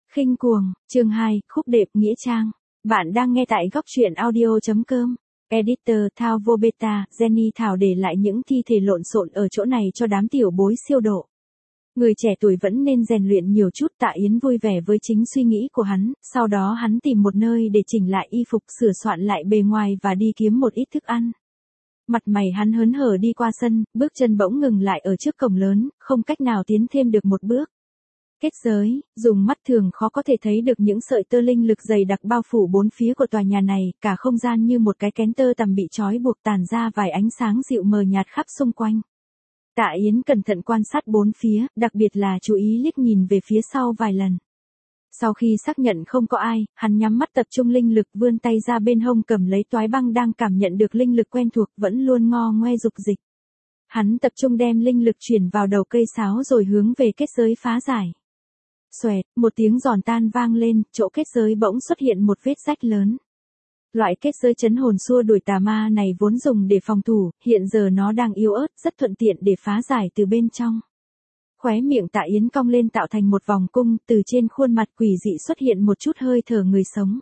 Khinh cuồng, chương 2, khúc đệm nghĩa trang. Bạn đang nghe tại góc truyện audio.com. Editor Thao vô beta, Jenny Thảo để lại những thi thể lộn xộn ở chỗ này cho đám tiểu bối siêu độ. Người trẻ tuổi vẫn nên rèn luyện nhiều chút. Tạ Yến vui vẻ với chính suy nghĩ của hắn, sau đó hắn tìm một nơi để chỉnh lại y phục, sửa soạn lại bề ngoài và đi kiếm một ít thức ăn. Mặt mày hắn hớn hở đi qua sân, bước chân bỗng ngừng lại ở trước cổng lớn, không cách nào tiến thêm được một bước. Kết giới, dùng mắt thường khó có thể thấy được những sợi tơ linh lực dày đặc bao phủ bốn phía của tòa nhà này, cả không gian như một cái kén tơ tằm bị trói buộc, tàn ra vài ánh sáng dịu mờ nhạt khắp xung quanh. Tạ Yến cẩn thận quan sát bốn phía, đặc biệt là chú ý liếc nhìn về phía sau vài lần. Sau khi xác nhận không có ai, hắn nhắm mắt tập trung linh lực, vươn tay ra bên hông cầm lấy toái băng, đang cảm nhận được linh lực quen thuộc, vẫn luôn ngo ngoe dục dịch. Hắn tập trung đem linh lực chuyển vào đầu cây sáo rồi hướng về kết giới phá giải. Xoẹt, một tiếng giòn tan vang lên, chỗ kết giới bỗng xuất hiện một vết rách lớn. Loại kết giới chấn hồn xua đuổi tà ma này vốn dùng để phòng thủ, hiện giờ nó đang yếu ớt, rất thuận tiện để phá giải từ bên trong. Khóe miệng Tạ Yến cong lên tạo thành một vòng cung, từ trên khuôn mặt quỷ dị xuất hiện một chút hơi thở người sống.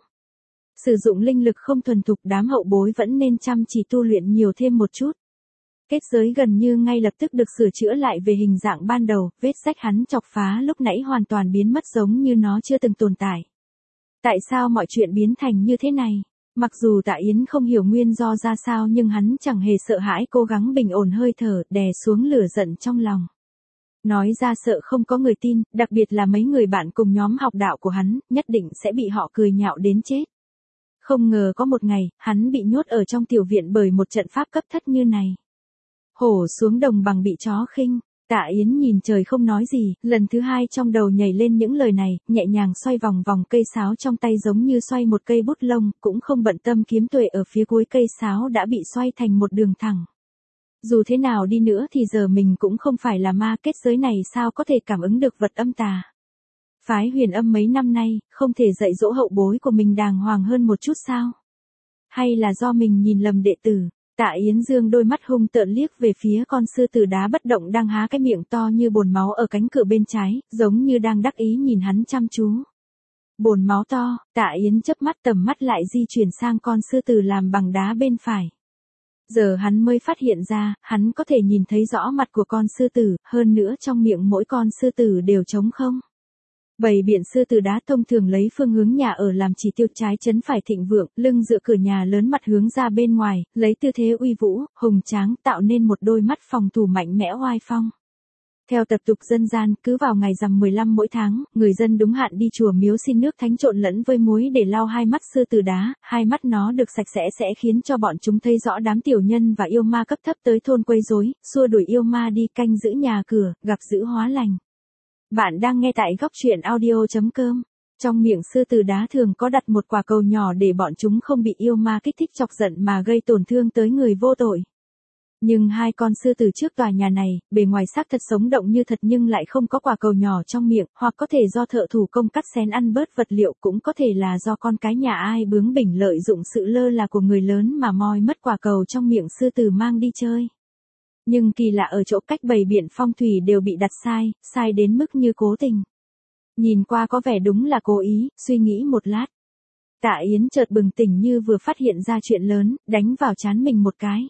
Sử dụng linh lực không thuần thục, đám hậu bối vẫn nên chăm chỉ tu luyện nhiều thêm một chút. Kết giới gần như ngay lập tức được sửa chữa lại về hình dạng ban đầu, vết rách hắn chọc phá lúc nãy hoàn toàn biến mất, giống như nó chưa từng tồn tại. Tại sao mọi chuyện biến thành như thế này? Mặc dù Tạ Yến không hiểu nguyên do ra sao, nhưng hắn chẳng hề sợ hãi, cố gắng bình ổn hơi thở, đè xuống lửa giận trong lòng. Nói ra sợ không có người tin, đặc biệt là mấy người bạn cùng nhóm học đạo của hắn, nhất định sẽ bị họ cười nhạo đến chết. Không ngờ có một ngày, hắn bị nhốt ở trong tiểu viện bởi một trận pháp cấp thấp như này. Hổ xuống đồng bằng bị chó khinh. Tạ Yến nhìn trời không nói gì, lần thứ hai trong đầu nhảy lên những lời này, nhẹ nhàng xoay vòng vòng cây sáo trong tay giống như xoay một cây bút lông, cũng không bận tâm kiếm tuệ ở phía cuối cây sáo đã bị xoay thành một đường thẳng. Dù thế nào đi nữa thì giờ mình cũng không phải là ma, kết giới này sao có thể cảm ứng được vật âm tà. Phái Huyền Âm mấy năm nay, không thể dạy dỗ hậu bối của mình đàng hoàng hơn một chút sao? Hay là do mình nhìn lầm đệ tử? Tạ Yến dương đôi mắt hung tợn liếc về phía con sư tử đá bất động đang há cái miệng to như bồn máu ở cánh cửa bên trái, giống như đang đắc ý nhìn hắn chăm chú. Bồn máu to, Tạ Yến chớp mắt, tầm mắt lại di chuyển sang con sư tử làm bằng đá bên phải. Giờ hắn mới phát hiện ra, hắn có thể nhìn thấy rõ mặt của con sư tử, hơn nữa trong miệng mỗi con sư tử đều trống không. Bầy biện sư tử đá thông thường lấy phương hướng nhà ở làm chỉ tiêu, trái chấn phải thịnh vượng, lưng dựa cửa nhà lớn, mặt hướng ra bên ngoài, lấy tư thế uy vũ, hùng tráng, tạo nên một đôi mắt phòng thủ mạnh mẽ oai phong. Theo tập tục dân gian, cứ vào ngày rằm 15 mỗi tháng, người dân đúng hạn đi chùa miếu xin nước thánh trộn lẫn với muối để lau hai mắt sư tử đá, hai mắt nó được sạch sẽ khiến cho bọn chúng thấy rõ đám tiểu nhân và yêu ma cấp thấp tới thôn quấy rối, xua đuổi yêu ma đi, canh giữ nhà cửa, gặp dữ hóa lành. Bạn đang nghe tại góc truyện audio.com. Trong miệng sư tử đá thường có đặt một quả cầu nhỏ để bọn chúng không bị yêu ma kích thích chọc giận mà gây tổn thương tới người vô tội. Nhưng hai con sư tử trước tòa nhà này, bề ngoài xác thật sống động như thật nhưng lại không có quả cầu nhỏ trong miệng, hoặc có thể do thợ thủ công cắt xén ăn bớt vật liệu, cũng có thể là do con cái nhà ai bướng bỉnh lợi dụng sự lơ là của người lớn mà moi mất quả cầu trong miệng sư tử mang đi chơi. Nhưng kỳ lạ ở chỗ cách bày biện phong thủy đều bị đặt sai đến mức như cố tình. Nhìn qua có vẻ đúng là cố ý, suy nghĩ một lát. Tạ Yến chợt bừng tỉnh như vừa phát hiện ra chuyện lớn, đánh vào trán mình một cái.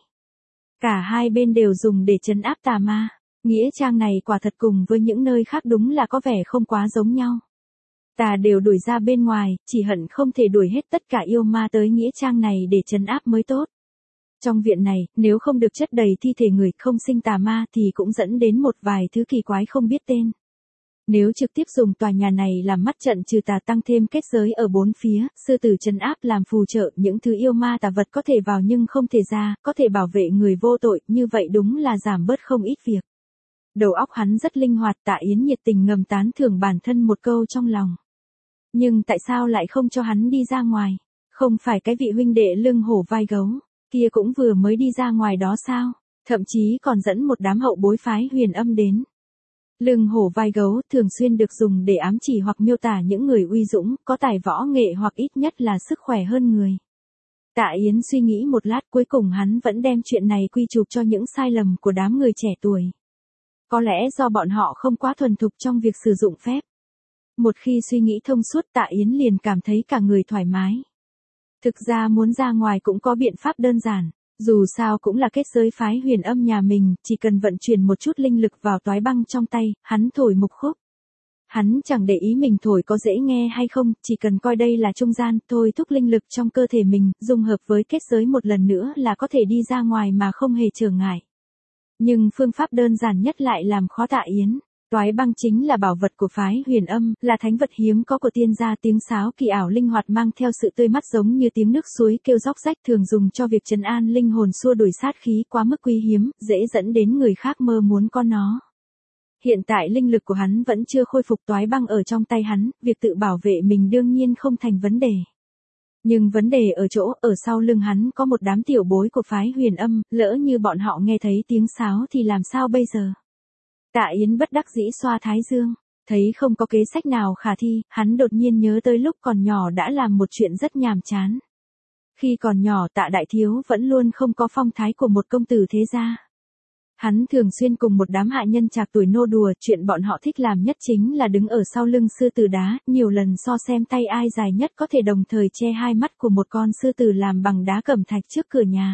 Cả hai bên đều dùng để trấn áp tà ma. Nghĩa trang này quả thật cùng với những nơi khác đúng là có vẻ không quá giống nhau. Tà đều đuổi ra bên ngoài, chỉ hận không thể đuổi hết tất cả yêu ma tới nghĩa trang này để trấn áp mới tốt. Trong viện này, nếu không được chất đầy thi thể người không sinh tà ma thì cũng dẫn đến một vài thứ kỳ quái không biết tên. Nếu trực tiếp dùng tòa nhà này làm mắt trận trừ tà, tăng thêm kết giới ở bốn phía, sư tử trấn áp làm phù trợ, những thứ yêu ma tà vật có thể vào nhưng không thể ra, có thể bảo vệ người vô tội, như vậy đúng là giảm bớt không ít việc. Đầu óc hắn rất linh hoạt. Tạ Yến nhiệt tình ngầm tán thưởng bản thân một câu trong lòng. Nhưng tại sao lại không cho hắn đi ra ngoài? Không phải cái vị huynh đệ lưng hổ vai gấu kia cũng vừa mới đi ra ngoài đó sao? Thậm chí còn dẫn một đám hậu bối phái Huyền Âm đến. Lưng hổ vai gấu thường xuyên được dùng để ám chỉ hoặc miêu tả những người uy dũng, có tài võ nghệ hoặc ít nhất là sức khỏe hơn người. Tạ Yến suy nghĩ một lát, cuối cùng hắn vẫn đem chuyện này quy chụp cho những sai lầm của đám người trẻ tuổi. Có lẽ do bọn họ không quá thuần thục trong việc sử dụng phép. Một khi suy nghĩ thông suốt Tạ Yến liền cảm thấy cả người thoải mái. Thực ra muốn ra ngoài cũng có biện pháp đơn giản. Dù sao cũng là kết giới phái Huyền Âm nhà mình, chỉ cần vận chuyển một chút linh lực vào toái băng trong tay, hắn thổi một khúc. Hắn chẳng để ý mình thổi có dễ nghe hay không, chỉ cần coi đây là trung gian, thôi thúc linh lực trong cơ thể mình, dung hợp với kết giới một lần nữa là có thể đi ra ngoài mà không hề trở ngại. Nhưng phương pháp đơn giản nhất lại làm khó Tạ Yến. Toái băng chính là bảo vật của phái Huyền Âm, là thánh vật hiếm có của tiên gia, tiếng sáo kỳ ảo linh hoạt mang theo sự tươi mắt giống như tiếng nước suối kêu róc rách, thường dùng cho việc trấn an linh hồn, xua đuổi sát khí, quá mức quý hiếm, dễ dẫn đến người khác mơ muốn có nó. Hiện tại linh lực của hắn vẫn chưa khôi phục, toái băng ở trong tay hắn, việc tự bảo vệ mình đương nhiên không thành vấn đề. Nhưng vấn đề ở chỗ, ở sau lưng hắn có một đám tiểu bối của phái Huyền Âm, lỡ như bọn họ nghe thấy tiếng sáo thì làm sao bây giờ? Tạ Yến bất đắc dĩ xoa thái dương, thấy không có kế sách nào khả thi, hắn đột nhiên nhớ tới lúc còn nhỏ đã làm một chuyện rất nhàm chán. Khi còn nhỏ Tạ đại thiếu vẫn luôn không có phong thái của một công tử thế gia. Hắn thường xuyên cùng một đám hạ nhân trạc tuổi nô đùa, chuyện bọn họ thích làm nhất chính là đứng ở sau lưng sư tử đá, nhiều lần so xem tay ai dài nhất có thể đồng thời che hai mắt của một con sư tử làm bằng đá cẩm thạch trước cửa nhà.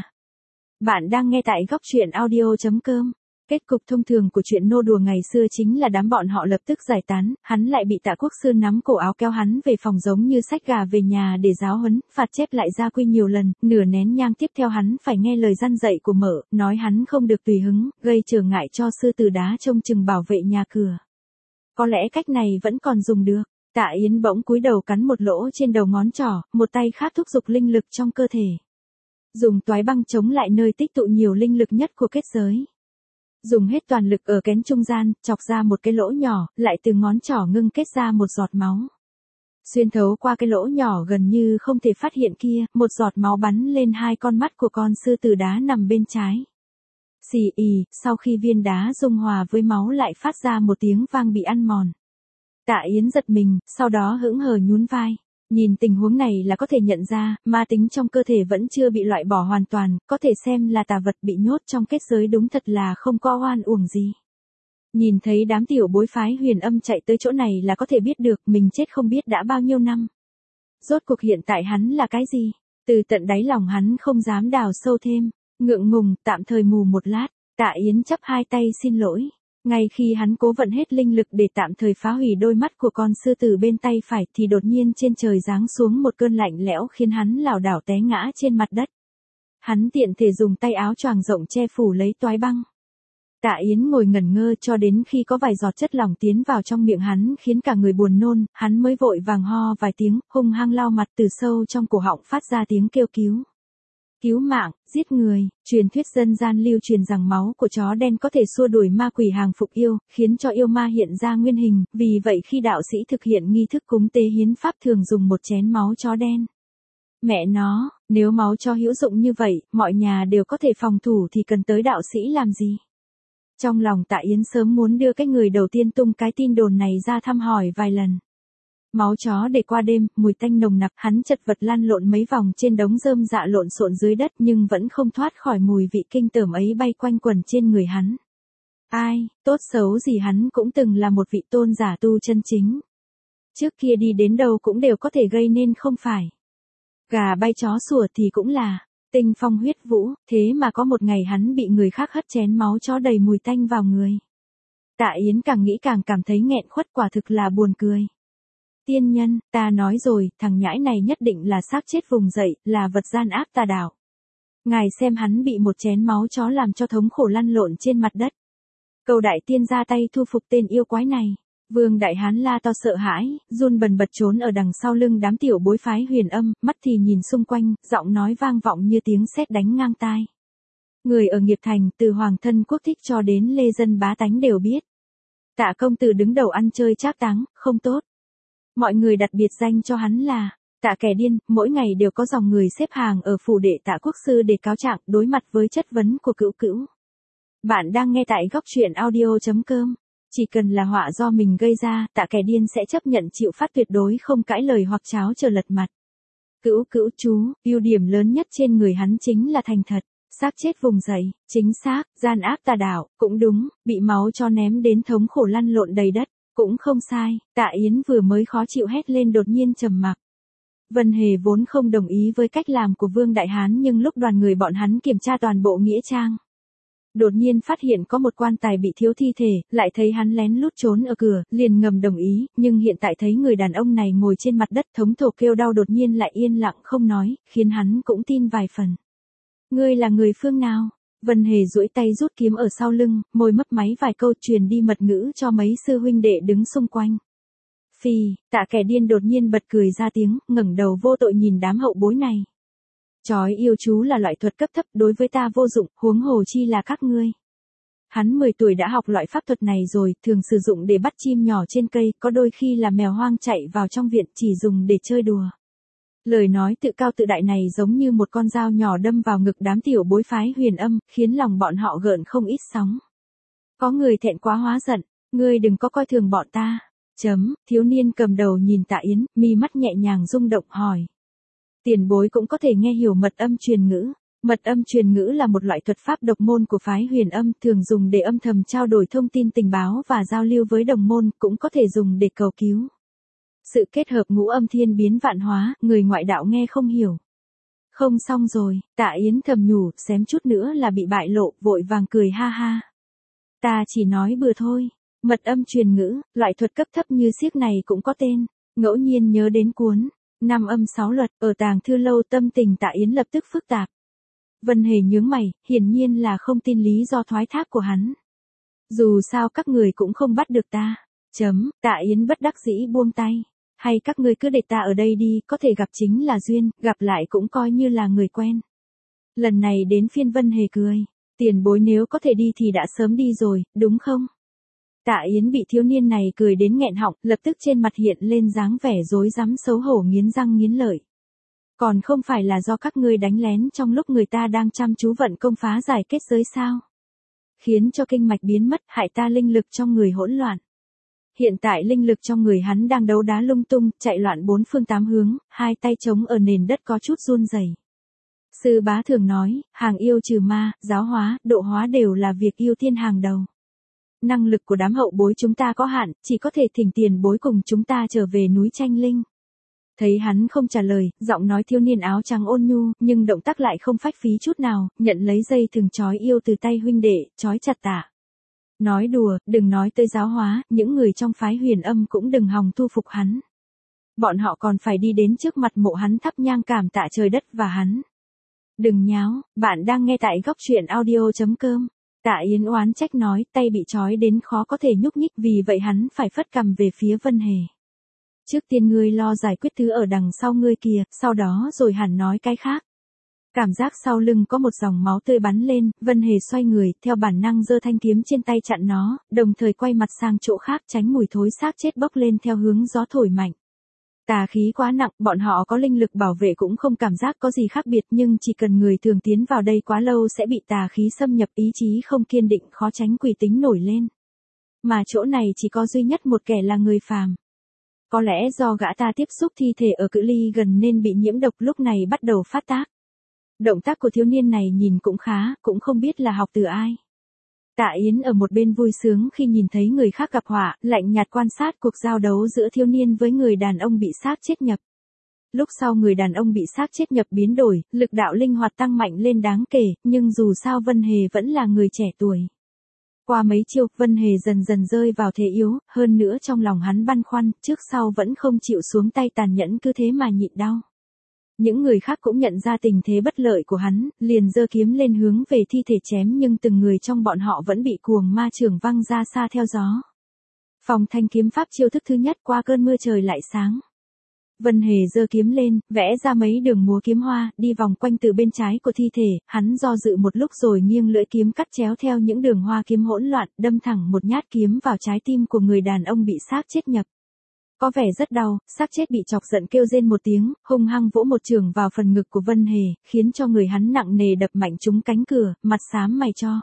Bạn đang nghe tại góc truyện audio.com. Kết cục thông thường của chuyện nô đùa ngày xưa chính là đám bọn họ lập tức giải tán, hắn lại bị Tạ Quốc Sư nắm cổ áo kéo hắn về phòng giống như xách gà về nhà để giáo huấn, phạt chép lại gia quy nhiều lần, nửa nén nhang tiếp theo hắn phải nghe lời răn dạy của mợ, nói hắn không được tùy hứng, gây trở ngại cho sư tử đá trông chừng bảo vệ nhà cửa. Có lẽ cách này vẫn còn dùng được. Tạ Yến bỗng cúi đầu cắn một lỗ trên đầu ngón trỏ, một tay khác thúc giục linh lực trong cơ thể. Dùng toái băng chống lại nơi tích tụ nhiều linh lực nhất của kết giới. Dùng hết toàn lực ở kén trung gian, chọc ra một cái lỗ nhỏ, lại từ ngón trỏ ngưng kết ra một giọt máu. Xuyên thấu qua cái lỗ nhỏ gần như không thể phát hiện kia, một giọt máu bắn lên hai con mắt của con sư tử đá nằm bên trái. Xì ì, sau khi viên đá dung hòa với máu lại phát ra một tiếng vang bị ăn mòn. Tạ Yến giật mình, sau đó hững hờ nhún vai. Nhìn tình huống này là có thể nhận ra, ma tính trong cơ thể vẫn chưa bị loại bỏ hoàn toàn, có thể xem là tà vật bị nhốt trong kết giới, đúng thật là không có oan uổng gì. Nhìn thấy đám tiểu bối phái Huyền Âm chạy tới chỗ này là có thể biết được mình chết không biết đã bao nhiêu năm. Rốt cuộc hiện tại hắn là cái gì? Từ tận đáy lòng hắn không dám đào sâu thêm, ngượng ngùng, tạm thời mù một lát, Tạ Yến chắp hai tay xin lỗi. Ngay khi hắn cố vận hết linh lực để tạm thời phá hủy đôi mắt của con sư tử bên tay phải thì đột nhiên trên trời giáng xuống một cơn lạnh lẽo khiến hắn lảo đảo té ngã trên mặt đất. Hắn tiện thể dùng tay áo choàng rộng che phủ lấy toái băng. Tạ Yến ngồi ngẩn ngơ cho đến khi có vài giọt chất lỏng tiến vào trong miệng hắn khiến cả người buồn nôn, hắn mới vội vàng ho vài tiếng, hung hăng lau mặt, từ sâu trong cổ họng phát ra tiếng kêu cứu. Cứu mạng, giết người, truyền thuyết dân gian lưu truyền rằng máu của chó đen có thể xua đuổi ma quỷ hàng phục yêu, khiến cho yêu ma hiện ra nguyên hình, vì vậy khi đạo sĩ thực hiện nghi thức cúng tế hiến pháp thường dùng một chén máu chó đen. Mẹ nó, nếu máu chó hữu dụng như vậy, mọi nhà đều có thể phòng thủ thì cần tới đạo sĩ làm gì? Trong lòng Tạ Yến sớm muốn đưa cái người đầu tiên tung cái tin đồn này ra thăm hỏi vài lần. Máu chó để qua đêm, mùi tanh nồng nặc, hắn chật vật lăn lộn mấy vòng trên đống rơm rạ lộn xộn dưới đất nhưng vẫn không thoát khỏi mùi vị kinh tởm ấy bay quanh quẩn trên người hắn. Ai, tốt xấu gì hắn cũng từng là một vị tôn giả tu chân chính. Trước kia đi đến đâu cũng đều có thể gây nên không phải. Gà bay chó sủa thì cũng là tinh phong huyết vũ, thế mà có một ngày hắn bị người khác hất chén máu chó đầy mùi tanh vào người. Tạ Yến càng nghĩ càng cảm thấy nghẹn khuất, quả thực là buồn cười. Tiên nhân, ta nói rồi, thằng nhãi này nhất định là xác chết vùng dậy, là vật gian ác tà đạo. Ngài xem hắn bị một chén máu chó làm cho thống khổ lăn lộn trên mặt đất. Cầu đại tiên ra tay thu phục tên yêu quái này. Vương Đại Hán la to sợ hãi, run bần bật trốn ở đằng sau lưng đám tiểu bối phái Huyền Âm, mắt thì nhìn xung quanh, giọng nói vang vọng như tiếng sét đánh ngang tai. Người ở Nghiệp Thành, từ hoàng thân quốc thích cho đến lê dân bá tánh đều biết. Tạ công tử đứng đầu ăn chơi trác táng, không tốt. Mọi người đặt biệt danh cho hắn là Tạ kẻ điên, mỗi ngày đều có dòng người xếp hàng ở phủ đệ Tạ Quốc Sư để cáo trạng, đối mặt với chất vấn của Cữu Cữu. Bạn đang nghe tại góc truyện audio.com. Chỉ cần là họa do mình gây ra, Tạ kẻ điên sẽ chấp nhận chịu phát, tuyệt đối không cãi lời hoặc tráo trở lật mặt. Cữu Cữu chú, ưu điểm lớn nhất trên người hắn chính là thành thật. Xác chết vùng dậy, chính xác, gian ác tà đạo, cũng đúng, bị máu cho ném đến thống khổ lăn lộn đầy đất. Cũng không sai, Tạ Yến vừa mới khó chịu hét lên đột nhiên trầm mặc. Vân Hề vốn không đồng ý với cách làm của Vương Đại Hán nhưng lúc đoàn người bọn hắn kiểm tra toàn bộ nghĩa trang. Đột nhiên phát hiện có một quan tài bị thiếu thi thể, lại thấy hắn lén lút trốn ở cửa, liền ngầm đồng ý, nhưng hiện tại thấy người đàn ông này ngồi trên mặt đất thống thổ kêu đau đột nhiên lại yên lặng không nói, khiến hắn cũng tin vài phần. Ngươi là người phương nào? Vân Hề duỗi tay rút kiếm ở sau lưng, môi mấp máy vài câu truyền đi mật ngữ cho mấy sư huynh đệ đứng xung quanh. Phì, Tạ kẻ điên đột nhiên bật cười ra tiếng, ngẩng đầu vô tội nhìn đám hậu bối này. Chói yêu chú là loại thuật cấp thấp đối với ta vô dụng, huống hồ chi là các ngươi. Hắn 10 tuổi đã học loại pháp thuật này rồi, thường sử dụng để bắt chim nhỏ trên cây, có đôi khi là mèo hoang chạy vào trong viện chỉ dùng để chơi đùa. Lời nói tự cao tự đại này giống như một con dao nhỏ đâm vào ngực đám tiểu bối phái Huyền Âm, khiến lòng bọn họ gợn không ít sóng. Có người thẹn quá hóa giận, ngươi đừng có coi thường bọn ta. Thiếu niên cầm đầu nhìn Tạ Yến, mi mắt nhẹ nhàng rung động hỏi. Tiền bối cũng có thể nghe hiểu mật âm truyền ngữ. Mật âm truyền ngữ là một loại thuật pháp độc môn của phái Huyền Âm, thường dùng để âm thầm trao đổi thông tin tình báo và giao lưu với đồng môn, cũng có thể dùng để cầu cứu. Sự kết hợp ngũ âm thiên biến vạn hóa, người ngoại đạo nghe không hiểu. Không xong rồi, Tạ Yến thầm nhủ, xém chút nữa là bị bại lộ, vội vàng cười ha ha. Ta chỉ nói bừa thôi. Mật âm truyền ngữ, loại thuật cấp thấp như xiếc này cũng có tên. Ngẫu nhiên nhớ đến cuốn 5 âm 6 luật, ở tàng thư lâu tâm tình Tạ Yến lập tức phức tạp. Vân Hề nhướng mày, hiển nhiên là không tin lý do thoái thác của hắn. Dù sao các người cũng không bắt được ta. Tạ Yến bất đắc dĩ buông tay. Hay các ngươi cứ để ta ở đây đi, có thể gặp chính là duyên, gặp lại cũng coi như là người quen. Lần này đến phiên Vân Hề cười. Tiền bối nếu có thể đi thì đã sớm đi rồi, đúng không? Tạ Yến bị thiếu niên này cười đến nghẹn họng, lập tức trên mặt hiện lên dáng vẻ rối rắm xấu hổ nghiến răng nghiến lợi. Còn không phải là do các ngươi đánh lén trong lúc người ta đang chăm chú vận công phá giải kết giới sao? Khiến cho kinh mạch biến mất, hại ta linh lực trong người hỗn loạn. Hiện tại linh lực trong người hắn đang đấu đá lung tung, chạy loạn bốn phương tám hướng, hai tay chống ở nền đất có chút run rẩy. Sư bá thường nói, hàng yêu trừ ma, giáo hóa, độ hóa đều là việc ưu tiên hàng đầu. Năng lực của đám hậu bối chúng ta có hạn, chỉ có thể thỉnh tiền bối cùng chúng ta trở về núi Tranh Linh. Thấy hắn không trả lời, giọng nói thiếu niên áo trắng ôn nhu, nhưng động tác lại không phách phí chút nào, nhận lấy dây thừng trói yêu từ tay huynh đệ, trói chặt Tạ. Nói đùa, đừng nói tới giáo hóa, những người trong phái Huyền Âm cũng đừng hòng thu phục hắn. Bọn họ còn phải đi đến trước mặt mộ hắn thắp nhang cảm tạ trời đất và hắn. Đừng nháo, bạn đang nghe tại góc truyện audio.com. Tạ Yến oán trách nói, tay bị trói đến khó có thể nhúc nhích, vì vậy hắn phải phất cằm về phía Vân Hề. Trước tiên ngươi lo giải quyết thứ ở đằng sau ngươi kìa, sau đó rồi hẳn nói cái khác. Cảm giác sau lưng có một dòng máu tươi bắn lên, Vân Hề xoay người, theo bản năng giơ thanh kiếm trên tay chặn nó, đồng thời quay mặt sang chỗ khác tránh mùi thối xác chết bốc lên theo hướng gió thổi mạnh. Tà khí quá nặng, bọn họ có linh lực bảo vệ cũng không cảm giác có gì khác biệt, nhưng chỉ cần người thường tiến vào đây quá lâu sẽ bị tà khí xâm nhập, ý chí không kiên định khó tránh quỷ tính nổi lên. Mà chỗ này chỉ có duy nhất một kẻ là người phàm. Có lẽ do gã ta tiếp xúc thi thể ở cự ly gần nên bị nhiễm độc, lúc này bắt đầu phát tác. Động tác của thiếu niên này nhìn cũng khá, cũng không biết là học từ ai. Tạ Yến ở một bên vui sướng khi nhìn thấy người khác gặp họa, lạnh nhạt quan sát cuộc giao đấu giữa thiếu niên với người đàn ông bị xác chết nhập. Lúc sau người đàn ông bị xác chết nhập biến đổi, lực đạo linh hoạt tăng mạnh lên đáng kể, nhưng dù sao Vân Hề vẫn là người trẻ tuổi. Qua mấy chiêu, Vân Hề dần dần rơi vào thế yếu, hơn nữa trong lòng hắn băn khoăn, trước sau vẫn không chịu xuống tay tàn nhẫn, cứ thế mà nhịn đau. Những người khác cũng nhận ra tình thế bất lợi của hắn, liền giơ kiếm lên hướng về thi thể chém, nhưng từng người trong bọn họ vẫn bị cuồng ma chưởng văng ra xa theo gió. Phòng thanh kiếm pháp chiêu thức thứ nhất, qua cơn mưa trời lại sáng. Vân Hề giơ kiếm lên, vẽ ra mấy đường múa kiếm hoa, đi vòng quanh từ bên trái của thi thể, hắn do dự một lúc rồi nghiêng lưỡi kiếm cắt chéo theo những đường hoa kiếm hỗn loạn, đâm thẳng một nhát kiếm vào trái tim của người đàn ông bị xác chết nhập. Có vẻ rất đau, xác chết bị chọc giận kêu rên một tiếng, hung hăng vỗ một chưởng vào phần ngực của Vân Hề, khiến cho người hắn nặng nề đập mạnh trúng cánh cửa, mặt xám mày cho.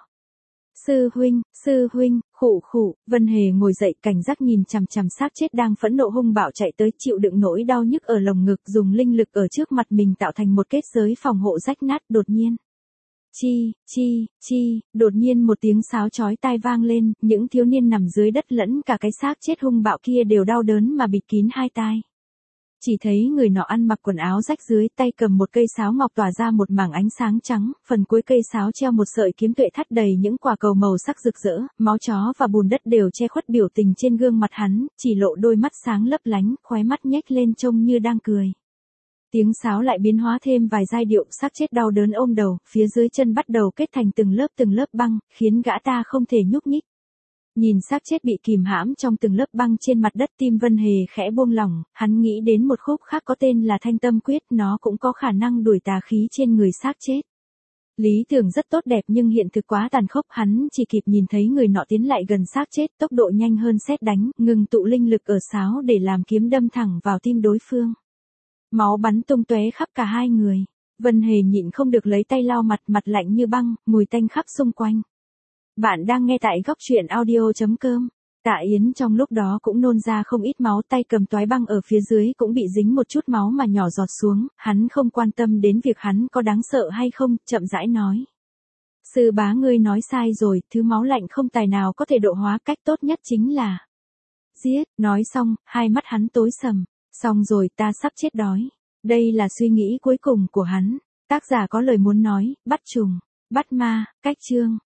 Sư huynh, khụ khụ, Vân Hề ngồi dậy cảnh giác nhìn chằm chằm xác chết đang phẫn nộ hung bạo chạy tới, chịu đựng nỗi đau nhức ở lồng ngực, dùng linh lực ở trước mặt mình tạo thành một kết giới phòng hộ rách nát. Đột nhiên, Chi, đột nhiên một tiếng sáo chói tai vang lên, những thiếu niên nằm dưới đất lẫn cả cái xác chết hung bạo kia đều đau đớn mà bịt kín hai tai. Chỉ thấy người nọ ăn mặc quần áo rách dưới, tay cầm một cây sáo ngọc tỏa ra một mảng ánh sáng trắng, phần cuối cây sáo treo một sợi kiếm tuệ thắt đầy những quả cầu màu sắc rực rỡ, máu chó và bùn đất đều che khuất biểu tình trên gương mặt hắn, chỉ lộ đôi mắt sáng lấp lánh, khóe mắt nhếch lên trông như đang cười. Tiếng sáo lại biến hóa thêm vài giai điệu, xác chết đau đớn ôm đầu, phía dưới chân bắt đầu kết thành từng lớp băng, khiến gã ta không thể nhúc nhích. Nhìn xác chết bị kìm hãm trong từng lớp băng trên mặt đất, tim Vân Hề khẽ buông lỏng, hắn nghĩ đến một khúc khác có tên là Thanh Tâm Quyết, nó cũng có khả năng đuổi tà khí trên người xác chết. Lý tưởng rất tốt đẹp nhưng hiện thực quá tàn khốc, hắn chỉ kịp nhìn thấy người nọ tiến lại gần xác chết, tốc độ nhanh hơn sét đánh, ngừng tụ linh lực ở sáo để làm kiếm đâm thẳng vào tim đối phương. Máu bắn tung tóe khắp cả hai người. Vân Hề nhịn không được lấy tay lau mặt, mặt lạnh như băng, mùi tanh khắp xung quanh. Bạn đang nghe tại góc truyện audio.com. Tạ Yến trong lúc đó cũng nôn ra không ít máu, tay cầm toái băng ở phía dưới cũng bị dính một chút máu mà nhỏ giọt xuống, hắn không quan tâm đến việc hắn có đáng sợ hay không, chậm rãi nói. Sư bá ngươi nói sai rồi, thứ máu lạnh không tài nào có thể độ hóa, cách tốt nhất chính là giết. Nói xong, hai mắt hắn tối sầm. Xong rồi, ta sắp chết đói. Đây là suy nghĩ cuối cùng của hắn. Tác giả có lời muốn nói, bắt trùng, bắt ma, cách chương.